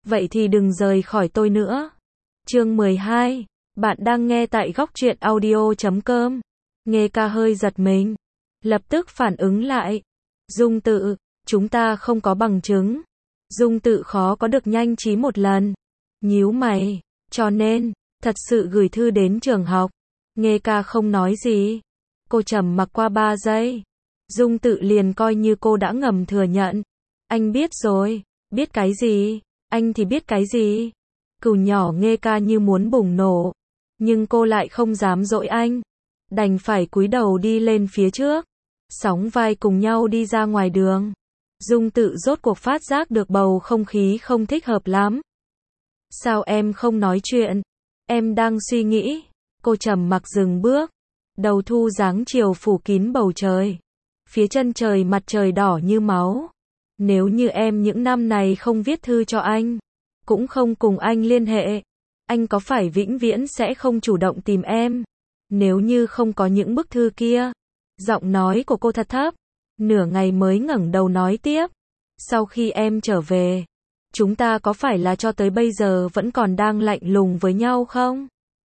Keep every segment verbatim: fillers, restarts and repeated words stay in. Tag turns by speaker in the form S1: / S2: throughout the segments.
S1: vậy thì đừng rời khỏi tôi nữa. Chương mười hai, bạn đang nghe tại góc truyện audio chấm com. Nghe ca hơi giật mình, lập tức phản ứng lại. Dung Tự, chúng ta không có bằng chứng. Dung Tự khó có được nhanh trí một lần. Nhíu mày, cho nên, thật sự gửi thư đến trường học. Nghe ca không nói gì. Cô trầm mặc qua ba giây. Dung Tự liền coi như cô đã ngầm thừa nhận. Anh biết rồi. Biết cái gì? Anh thì biết cái gì? Cừu nhỏ Nghe ca như muốn bùng nổ. Nhưng cô lại không dám dỗi anh. Đành phải cúi đầu đi lên phía trước. Sóng vai cùng nhau đi ra ngoài đường. Dung Tự rốt cuộc phát giác được bầu không khí không thích hợp lắm. Sao em không nói chuyện? Em đang suy nghĩ. Cô trầm mặc dừng bước. Đầu thu dáng chiều phủ kín bầu trời. Phía chân trời mặt trời đỏ như máu. Nếu như em những năm này không viết thư cho anh, cũng không cùng anh liên hệ, anh có phải vĩnh viễn sẽ không chủ động tìm em? Nếu như không có những bức thư kia. Giọng nói của cô thật thấp. Nửa ngày mới ngẩng đầu nói tiếp. Sau khi em trở về, chúng ta có phải là cho tới bây giờ vẫn còn đang lạnh lùng với nhau không?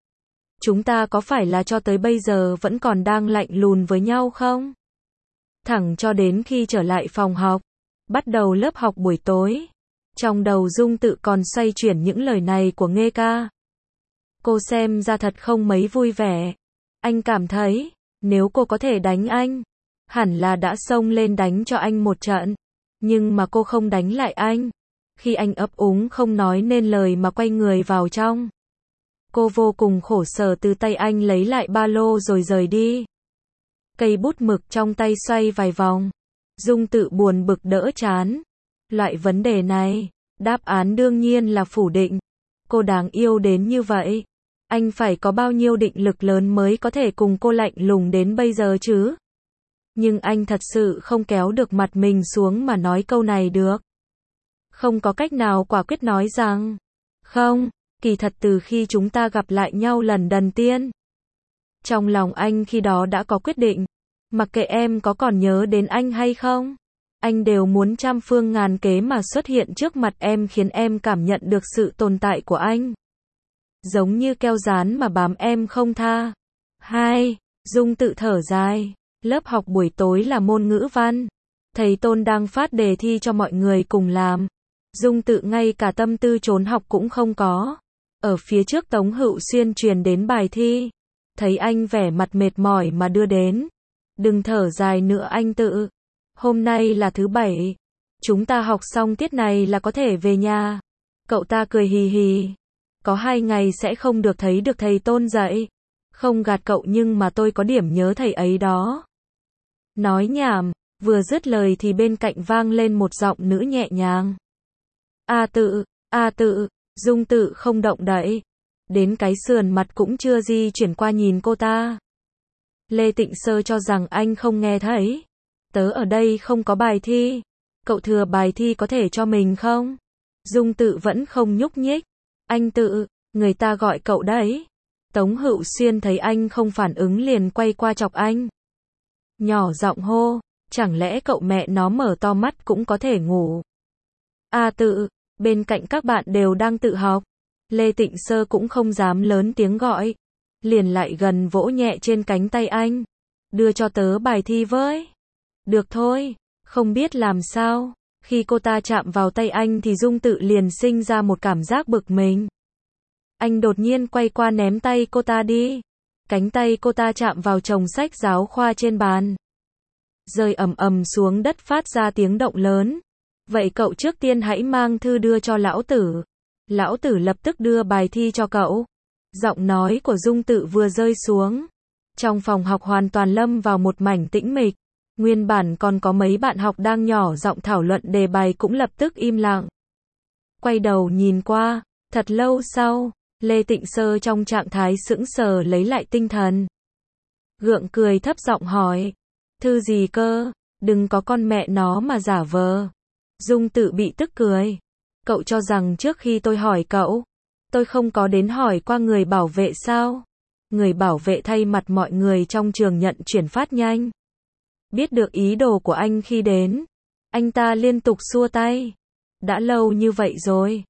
S1: Chúng ta có phải là cho tới bây giờ vẫn còn đang lạnh lùng với nhau không? Thẳng cho đến khi trở lại phòng học, bắt đầu lớp học buổi tối. Trong đầu Dung Tự còn xoay chuyển những lời này của Nghe ca. Cô xem ra thật không mấy vui vẻ. Anh cảm thấy, nếu cô có thể đánh anh, hẳn là đã xông lên đánh cho anh một trận. Nhưng mà cô không đánh lại anh. Khi anh ấp úng không nói nên lời mà quay người vào trong. Cô vô cùng khổ sở từ tay anh lấy lại ba lô rồi rời đi. Cây bút mực trong tay xoay vài vòng. Dung Tự buồn bực đỡ chán. Loại vấn đề này, đáp án đương nhiên là phủ định. Cô đáng yêu đến như vậy. Anh phải có bao nhiêu định lực lớn mới có thể cùng cô lạnh lùng đến bây giờ chứ? Nhưng anh thật sự không kéo được mặt mình xuống mà nói câu này được. Không có cách nào quả quyết nói rằng, không, kỳ thật từ khi chúng ta gặp lại nhau lần đầu tiên. Trong lòng anh khi đó đã có quyết định. Mặc kệ em có còn nhớ đến anh hay không, anh đều muốn trăm phương ngàn kế mà xuất hiện trước mặt em khiến em cảm nhận được sự tồn tại của anh. Giống như keo dán mà bám em không tha. Hai, Dung Tự thở dài. Lớp học buổi tối là môn ngữ văn. Thầy Tôn đang phát đề thi cho mọi người cùng làm. Dung Tự ngay cả tâm tư trốn học cũng không có. Ở phía trước Tống Hữu Xuyên truyền đến bài thi. Thấy anh vẻ mặt mệt mỏi mà đưa đến. Đừng thở dài nữa anh Tự. Hôm nay là thứ bảy. Chúng ta học xong tiết này là có thể về nhà. Cậu ta cười hì hì. Có hai ngày sẽ không được thấy được thầy Tôn dạy. Không gạt cậu nhưng mà tôi có điểm nhớ thầy ấy đó. Nói nhảm, vừa dứt lời thì bên cạnh vang lên một giọng nữ nhẹ nhàng. A Tự, A Tự, Dung Tự không động đậy. Đến cái sườn mặt cũng chưa di chuyển qua nhìn cô ta. Lê Tịnh Sơ cho rằng anh không nghe thấy. Tớ ở đây không có bài thi. Cậu thừa bài thi có thể cho mình không? Dung Tự vẫn không nhúc nhích. Anh Tự, người ta gọi cậu đấy. Tống Hữu Xuyên thấy anh không phản ứng liền quay qua chọc anh. Nhỏ giọng hô, chẳng lẽ cậu mẹ nó mở to mắt cũng có thể ngủ? A Tự, bên cạnh các bạn đều đang tự học. Lê Tịnh Sơ cũng không dám lớn tiếng gọi. Liền lại gần vỗ nhẹ trên cánh tay anh. Đưa cho tớ bài thi với. Được thôi, không biết làm sao. Khi cô ta chạm vào tay anh thì Dung Tự liền sinh ra một cảm giác bực mình. Anh đột nhiên quay qua ném tay cô ta đi. Cánh tay cô ta chạm vào chồng sách giáo khoa trên bàn. Rơi ầm ầm xuống đất phát ra tiếng động lớn. Vậy cậu trước tiên hãy mang thư đưa cho lão tử. Lão tử lập tức đưa bài thi cho cậu. Giọng nói của Dung Tự vừa rơi xuống. Trong phòng học hoàn toàn lâm vào một mảnh tĩnh mịch. Nguyên bản còn có mấy bạn học đang nhỏ giọng thảo luận đề bài cũng lập tức im lặng. Quay đầu nhìn qua, thật lâu sau, Lê Tịnh Sơ trong trạng thái sững sờ lấy lại tinh thần. Gượng cười thấp giọng hỏi, thư gì cơ, đừng có con mẹ nó mà giả vờ. Dung Tự bị tức cười. Cậu cho rằng trước khi tôi hỏi cậu, tôi không có đến hỏi qua người bảo vệ sao? Người bảo vệ thay mặt mọi người trong trường nhận chuyển phát nhanh. Biết được ý đồ của anh khi đến, anh ta liên tục xua tay. Đã lâu như vậy rồi,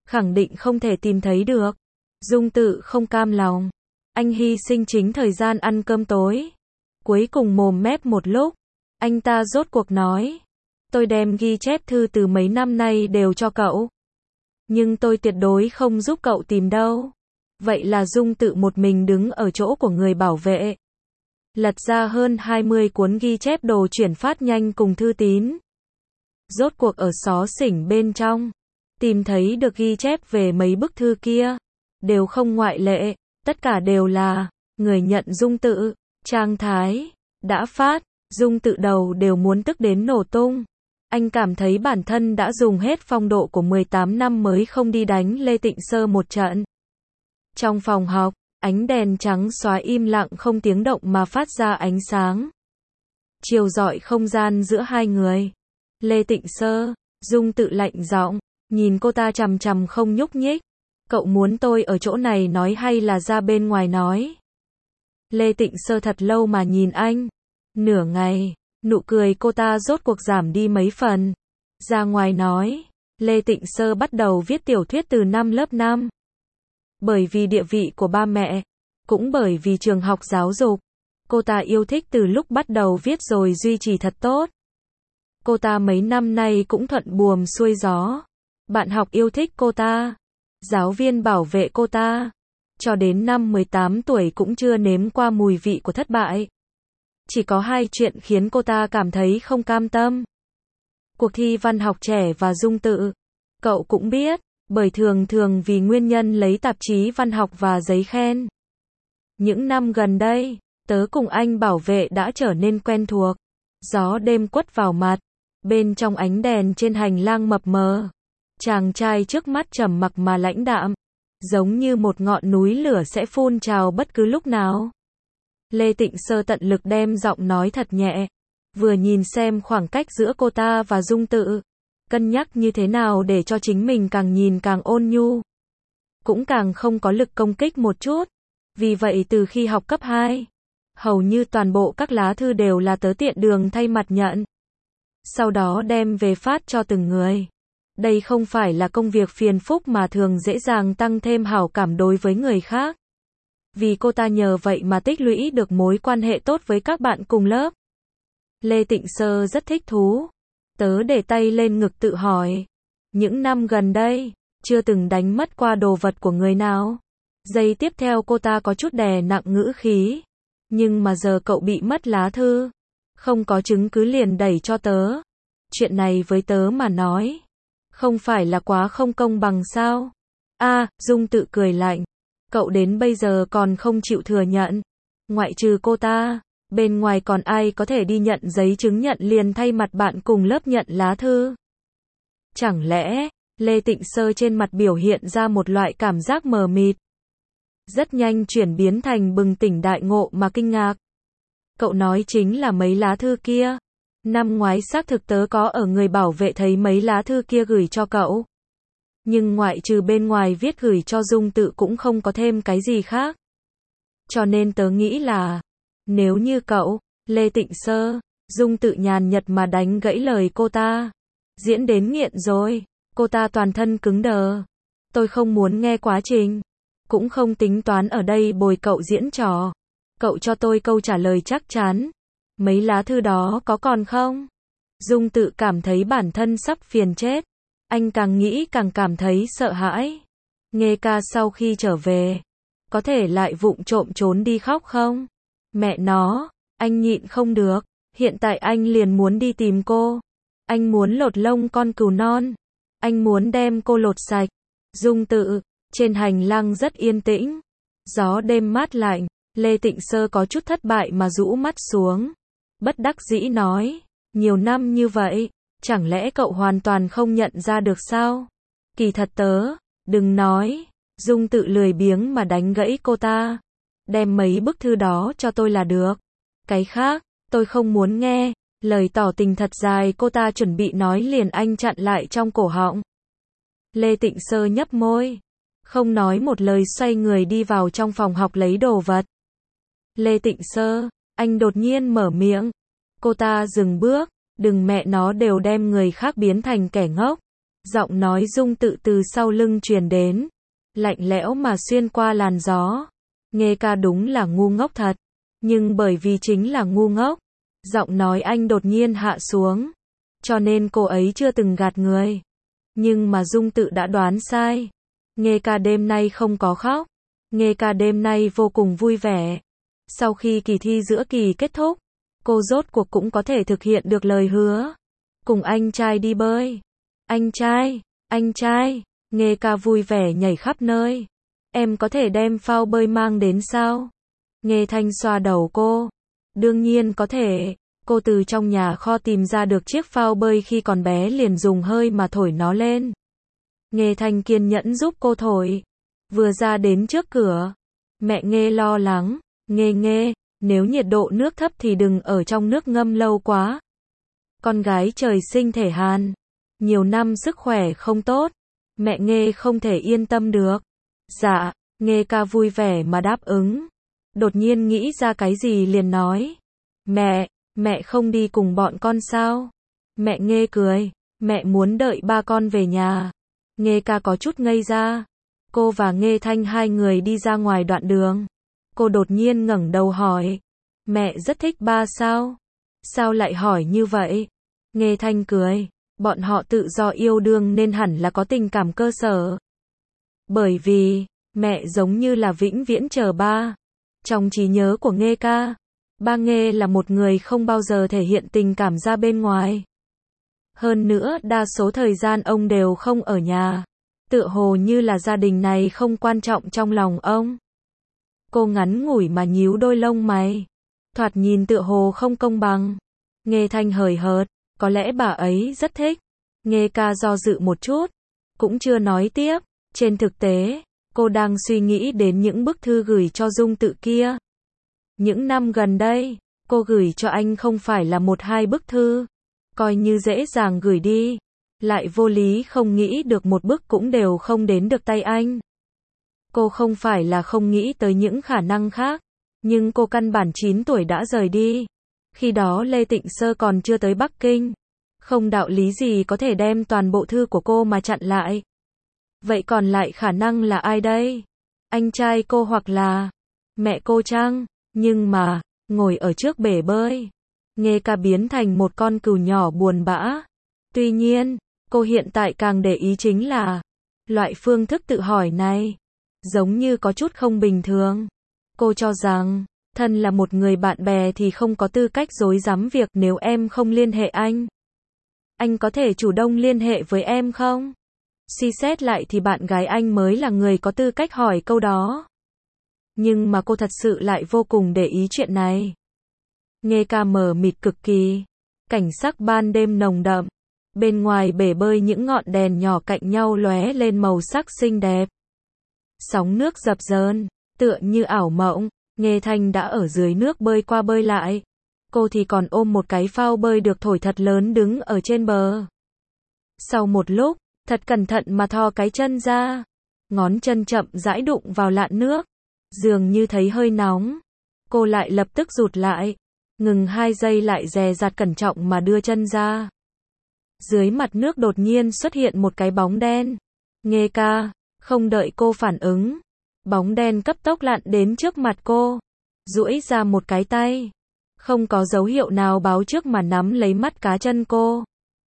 S1: khẳng định không thể tìm thấy được. Dung Tự không cam lòng. Anh hy sinh chính thời gian ăn cơm tối. Cuối cùng mồm mép một lúc, anh ta rốt cuộc nói. Tôi đem ghi chép thư từ mấy năm nay đều cho cậu. Nhưng tôi tuyệt đối không giúp cậu tìm đâu. Vậy là Dung Tự một mình đứng ở chỗ của người bảo vệ. Lật ra hơn hai mươi cuốn ghi chép đồ chuyển phát nhanh cùng thư tín. Rốt cuộc ở xó xỉnh bên trong, tìm thấy được ghi chép về mấy bức thư kia. Đều không ngoại lệ, tất cả đều là người nhận Dung Tự, Trang Thái, đã phát. Dung Tự đầu đều muốn tức đến nổ tung. Anh cảm thấy bản thân đã dùng hết phong độ của mười tám năm mới không đi đánh Lê Tịnh Sơ một trận. Trong phòng học, ánh đèn trắng xóa im lặng không tiếng động mà phát ra ánh sáng. Chiếu rọi không gian giữa hai người. Lê Tịnh Sơ, Dung Tự lạnh giọng, nhìn cô ta chằm chằm không nhúc nhích. Cậu muốn tôi ở chỗ này nói hay là ra bên ngoài nói? Lê Tịnh Sơ thật lâu mà nhìn anh. Nửa ngày, nụ cười cô ta rốt cuộc giảm đi mấy phần. Ra ngoài nói, Lê Tịnh Sơ bắt đầu viết tiểu thuyết từ năm lớp năm. Bởi vì địa vị của ba mẹ, cũng bởi vì trường học giáo dục, cô ta yêu thích từ lúc bắt đầu viết rồi duy trì thật tốt. Cô ta mấy năm nay cũng thuận buồm xuôi gió. Bạn học yêu thích cô ta, giáo viên bảo vệ cô ta, cho đến năm mười tám tuổi cũng chưa nếm qua mùi vị của thất bại. Chỉ có hai chuyện khiến cô ta cảm thấy không cam tâm. Cuộc thi văn học trẻ và Dung Tự. Cậu cũng biết, bởi thường thường vì nguyên nhân lấy tạp chí văn học và giấy khen. Những năm gần đây, tớ cùng anh bảo vệ đã trở nên quen thuộc. Gió đêm quất vào mặt, bên trong ánh đèn trên hành lang mập mờ. Chàng trai trước mắt trầm mặc mà lãnh đạm, giống như một ngọn núi lửa sẽ phun trào bất cứ lúc nào. Lê Tịnh Sơ tận lực đem giọng nói thật nhẹ, vừa nhìn xem khoảng cách giữa cô ta và Dung Tự, cân nhắc như thế nào để cho chính mình càng nhìn càng ôn nhu, cũng càng không có lực công kích một chút. Vì vậy từ khi học cấp hai, hầu như toàn bộ các lá thư đều là tớ tiện đường thay mặt nhận, sau đó đem về phát cho từng người. Đây không phải là công việc phiền phức mà thường dễ dàng tăng thêm hảo cảm đối với người khác. Vì cô ta nhờ vậy mà tích lũy được mối quan hệ tốt với các bạn cùng lớp. Lê Tịnh Sơ rất thích thú. Tớ để tay lên ngực tự hỏi. Những năm gần đây, chưa từng đánh mất qua đồ vật của người nào. Giây tiếp theo cô ta có chút đè nặng ngữ khí. Nhưng mà giờ cậu bị mất lá thư. Không có chứng cứ liền đẩy cho tớ. Chuyện này với tớ mà nói. Không phải là quá không công bằng sao? A, Dung Tự cười lạnh. Cậu đến bây giờ còn không chịu thừa nhận. Ngoại trừ cô ta, bên ngoài còn ai có thể đi nhận giấy chứng nhận liền thay mặt bạn cùng lớp nhận lá thư? Chẳng lẽ, Lê Tịnh Sơ trên mặt biểu hiện ra một loại cảm giác mờ mịt. Rất nhanh chuyển biến thành bừng tỉnh đại ngộ mà kinh ngạc. Cậu nói chính là mấy lá thư kia. Năm ngoái xác thực tớ có ở người bảo vệ thấy mấy lá thư kia gửi cho cậu. Nhưng ngoại trừ bên ngoài viết gửi cho Dung Tự cũng không có thêm cái gì khác. Cho nên tớ nghĩ là, nếu như cậu, Lê Tịnh Sơ, Dung Tự nhàn nhật mà đánh gãy lời cô ta. Diễn đến nghiện rồi, cô ta toàn thân cứng đờ. Tôi không muốn nghe quá trình, cũng không tính toán ở đây bồi cậu diễn trò. Cậu cho tôi câu trả lời chắc chắn. Mấy lá thư đó có còn không? Dung Tự cảm thấy bản thân sắp phiền chết. Anh càng nghĩ càng cảm thấy sợ hãi. Nghe ca sau khi trở về, có thể lại vụng trộm trốn đi khóc không? Mẹ nó, anh nhịn không được. Hiện tại anh liền muốn đi tìm cô. Anh muốn lột lông con cừu non. Anh muốn đem cô lột sạch. Dung Tự, trên hành lang rất yên tĩnh. Gió đêm mát lạnh. Lê Tịnh Sơ có chút thất bại mà rũ mắt xuống. Bất đắc dĩ nói, nhiều năm như vậy, chẳng lẽ cậu hoàn toàn không nhận ra được sao? Kỳ thật tớ, đừng nói. Dung Tự lười biếng mà đánh gãy cô ta. Đem mấy bức thư đó cho tôi là được. Cái khác, tôi không muốn nghe. Lời tỏ tình thật dài cô ta chuẩn bị nói liền anh chặn lại trong cổ họng. Lê Tịnh Sơ nhấp môi. Không nói một lời xoay người đi vào trong phòng học lấy đồ vật. Lê Tịnh Sơ, anh đột nhiên mở miệng. Cô ta dừng bước. Đừng mẹ nó đều đem người khác biến thành kẻ ngốc. Giọng nói Dung Tự từ sau lưng truyền đến, lạnh lẽo mà xuyên qua làn gió. Nghe ca đúng là ngu ngốc thật, nhưng bởi vì chính là ngu ngốc, giọng nói anh đột nhiên hạ xuống, cho nên cô ấy chưa từng gạt người. Nhưng mà Dung Tự đã đoán sai. Nghe ca đêm nay không có khóc, Nghe ca đêm nay vô cùng vui vẻ. Sau khi kỳ thi giữa kỳ kết thúc, cô rốt cuộc cũng có thể thực hiện được lời hứa, cùng anh trai đi bơi. Anh trai, anh trai, Nghe ca vui vẻ nhảy khắp nơi. Em có thể đem phao bơi mang đến sao? Nghe Thanh xoa đầu cô. Đương nhiên có thể. Cô từ trong nhà kho tìm ra được chiếc phao bơi khi còn bé, liền dùng hơi mà thổi nó lên. Nghe Thanh kiên nhẫn giúp cô thổi. Vừa ra đến trước cửa, mẹ Nghe lo lắng. Nghe Nghe, nếu nhiệt độ nước thấp thì đừng ở trong nước ngâm lâu quá. Con gái trời sinh thể hàn, nhiều năm sức khỏe không tốt. Mẹ Nghe không thể yên tâm được. Dạ, Nghe ca vui vẻ mà đáp ứng. Đột nhiên nghĩ ra cái gì liền nói. Mẹ, mẹ không đi cùng bọn con sao? Mẹ Nghe cười. Mẹ muốn đợi ba con về nhà. Nghe ca có chút ngây ra. Cô và Nghe Thanh hai người đi ra ngoài đoạn đường. Cô đột nhiên ngẩng đầu hỏi. Mẹ rất thích ba sao? Sao lại hỏi như vậy? Nghe Thanh cười. Bọn họ tự do yêu đương nên hẳn là có tình cảm cơ sở. Bởi vì, mẹ giống như là vĩnh viễn chờ ba. Trong trí nhớ của Nghe ca, ba Nghe là một người không bao giờ thể hiện tình cảm ra bên ngoài. Hơn nữa, đa số thời gian ông đều không ở nhà. Tựa hồ như là gia đình này không quan trọng trong lòng ông. Cô ngắn ngủi mà nhíu đôi lông mày. Thoạt nhìn tựa hồ không công bằng. Nghe Thanh hời hợt. Có lẽ bà ấy rất thích. Nghe ca do dự một chút, cũng chưa nói tiếp. Trên thực tế, cô đang suy nghĩ đến những bức thư gửi cho Dung Tự kia. Những năm gần đây, cô gửi cho anh không phải là một hai bức thư. Coi như dễ dàng gửi đi. Lại vô lý không nghĩ được một bức cũng đều không đến được tay anh. Cô không phải là không nghĩ tới những khả năng khác. Nhưng cô căn bản chín tuổi đã rời đi. Khi đó Lê Tịnh Sơ còn chưa tới Bắc Kinh. Không đạo lý gì có thể đem toàn bộ thư của cô mà chặn lại. Vậy còn lại khả năng là ai đây? Anh trai cô hoặc là mẹ cô chăng? Nhưng mà, ngồi ở trước bể bơi, Nghe ca biến thành một con cừu nhỏ buồn bã. Tuy nhiên, cô hiện tại càng để ý chính là loại phương thức tự hỏi này, giống như có chút không bình thường. Cô cho rằng, thân là một người bạn bè thì không có tư cách rối rắm việc nếu em không liên hệ anh. Anh có thể chủ động liên hệ với em không? Suy xét lại thì bạn gái anh mới là người có tư cách hỏi câu đó. Nhưng mà cô thật sự lại vô cùng để ý chuyện này. Nghe ca mờ mịt cực kỳ. Cảnh sắc ban đêm nồng đậm. Bên ngoài bể bơi những ngọn đèn nhỏ cạnh nhau lóe lên màu sắc xinh đẹp. Sóng nước dập dờn, tựa như ảo mộng. Nghe Thanh đã ở dưới nước bơi qua bơi lại. Cô thì còn ôm một cái phao bơi được thổi thật lớn đứng ở trên bờ. Sau một lúc, thật cẩn thận mà thò cái chân ra. Ngón chân chậm rãi đụng vào lạn nước. Dường như thấy hơi nóng. Cô lại lập tức rụt lại. Ngừng hai giây lại dè dặt cẩn trọng mà đưa chân ra. Dưới mặt nước đột nhiên xuất hiện một cái bóng đen. Nghe ca, không đợi cô phản ứng. Bóng đen cấp tốc lặn đến trước mặt cô. Duỗi ra một cái tay. Không có dấu hiệu nào báo trước mà nắm lấy mắt cá chân cô.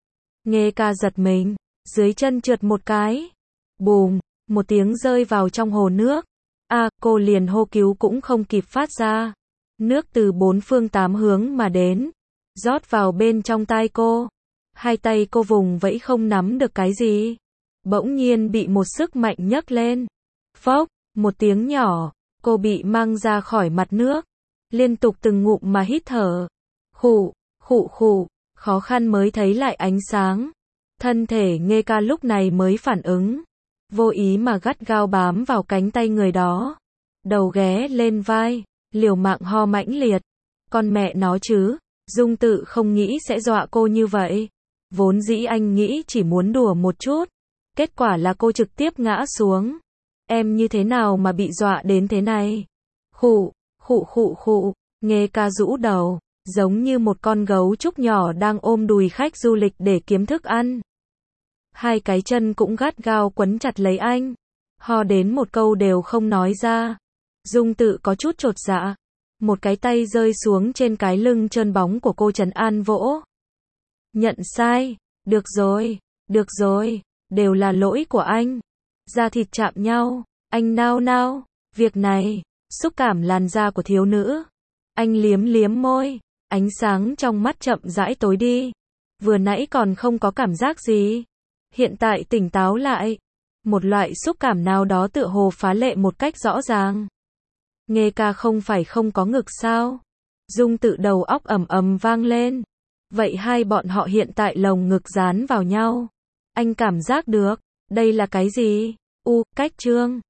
S1: Nghe ca giật mình. Dưới chân trượt một cái. Bùm, một tiếng rơi vào trong hồ nước. À, cô liền hô cứu cũng không kịp phát ra. Nước từ bốn phương tám hướng mà đến. Rót vào bên trong tai cô. Hai tay cô vùng vẫy không nắm được cái gì. Bỗng nhiên bị một sức mạnh nhấc lên. Phốc, một tiếng nhỏ. Cô bị mang ra khỏi mặt nước. Liên tục từng ngụm mà hít thở. Khụ, khụ khụ, khó khăn mới thấy lại ánh sáng. Thân thể Nghe ca lúc này mới phản ứng. Vô ý mà gắt gao bám vào cánh tay người đó. Đầu ghé lên vai, liều mạng ho mãnh liệt. Con mẹ nó chứ, Dung Tự không nghĩ sẽ dọa cô như vậy. Vốn dĩ anh nghĩ chỉ muốn đùa một chút. Kết quả là cô trực tiếp ngã xuống. Em như thế nào mà bị dọa đến thế này? Khụ, khụ khụ khụ, Nghe ca rũ đầu, giống như một con gấu trúc nhỏ đang ôm đùi khách du lịch để kiếm thức ăn. Hai cái chân cũng gắt gao quấn chặt lấy anh. Ho đến một câu đều không nói ra. Dung Tự có chút chột dạ. Một cái tay rơi xuống trên cái lưng trơn bóng của cô trấn an vỗ. Nhận sai. Được rồi. Được rồi. Đều là lỗi của anh. Da thịt chạm nhau. Anh nao nao. Việc này. Xúc cảm làn da của thiếu nữ. Anh liếm liếm môi. Ánh sáng trong mắt chậm rãi tối đi. Vừa nãy còn không có cảm giác gì. Hiện tại tỉnh táo lại. Một loại xúc cảm nào đó tựa hồ phá lệ một cách rõ ràng. Nghe ca không phải không có ngực sao? Dung Tự đầu óc ầm ầm vang lên. Vậy hai bọn họ hiện tại lồng ngực dán vào nhau. Anh cảm giác được. Đây là cái gì? U, cách trương.